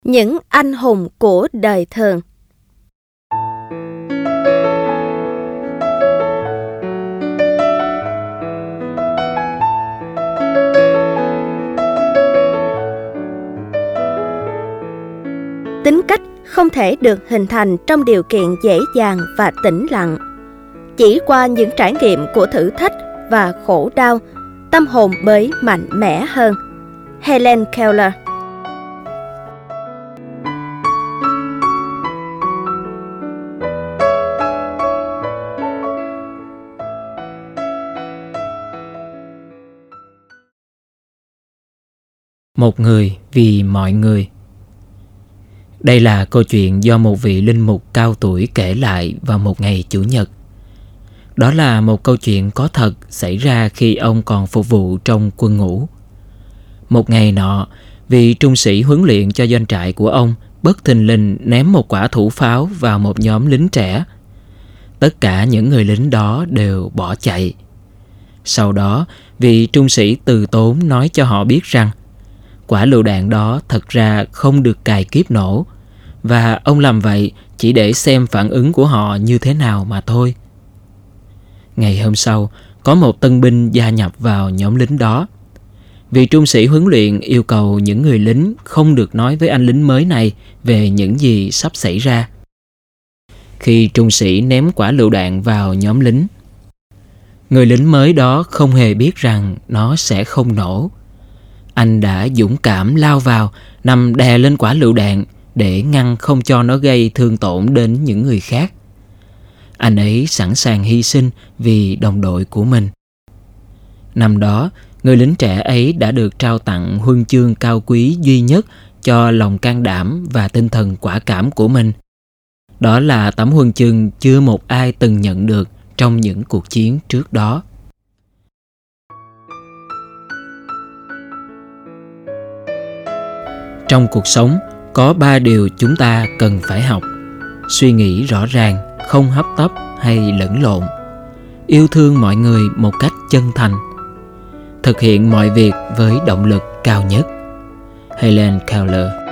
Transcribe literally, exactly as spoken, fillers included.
Những anh hùng của đời thường. Tính cách không thể được hình thành trong điều kiện dễ dàng và tĩnh lặng. Chỉ qua những trải nghiệm của thử thách và khổ đau, tâm hồn mới mạnh mẽ hơn. Helen Keller. Một người vì mọi người. Đây là câu chuyện do một vị linh mục cao tuổi kể lại vào một ngày Chủ nhật. Đó là một câu chuyện có thật xảy ra khi ông còn phục vụ trong quân ngũ. Một ngày nọ, vị trung sĩ huấn luyện cho doanh trại của ông bất thình lình ném một quả thủ pháo vào một nhóm lính trẻ. Tất cả những người lính đó đều bỏ chạy. Sau đó, vị trung sĩ từ tốn nói cho họ biết rằng quả lựu đạn đó thật ra không được cài kíp nổ, và ông làm vậy chỉ để xem phản ứng của họ như thế nào mà thôi. Ngày hôm sau, có một tân binh gia nhập vào nhóm lính đó. Vị trung sĩ huấn luyện yêu cầu những người lính không được nói với anh lính mới này về những gì sắp xảy ra. Khi trung sĩ ném quả lựu đạn vào nhóm lính, người lính mới đó không hề biết rằng nó sẽ không nổ. Anh đã dũng cảm lao vào, nằm đè lên quả lựu đạn để ngăn không cho nó gây thương tổn đến những người khác. Anh ấy sẵn sàng hy sinh vì đồng đội của mình. Năm đó, người lính trẻ ấy đã được trao tặng huân chương cao quý duy nhất cho lòng can đảm và tinh thần quả cảm của mình. Đó là tấm huân chương chưa một ai từng nhận được trong những cuộc chiến trước đó. Trong cuộc sống, có ba điều chúng ta cần phải học: suy nghĩ rõ ràng, không hấp tấp hay lẫn lộn, yêu thương mọi người một cách chân thành, thực hiện mọi việc với động lực cao nhất. Helen Keller.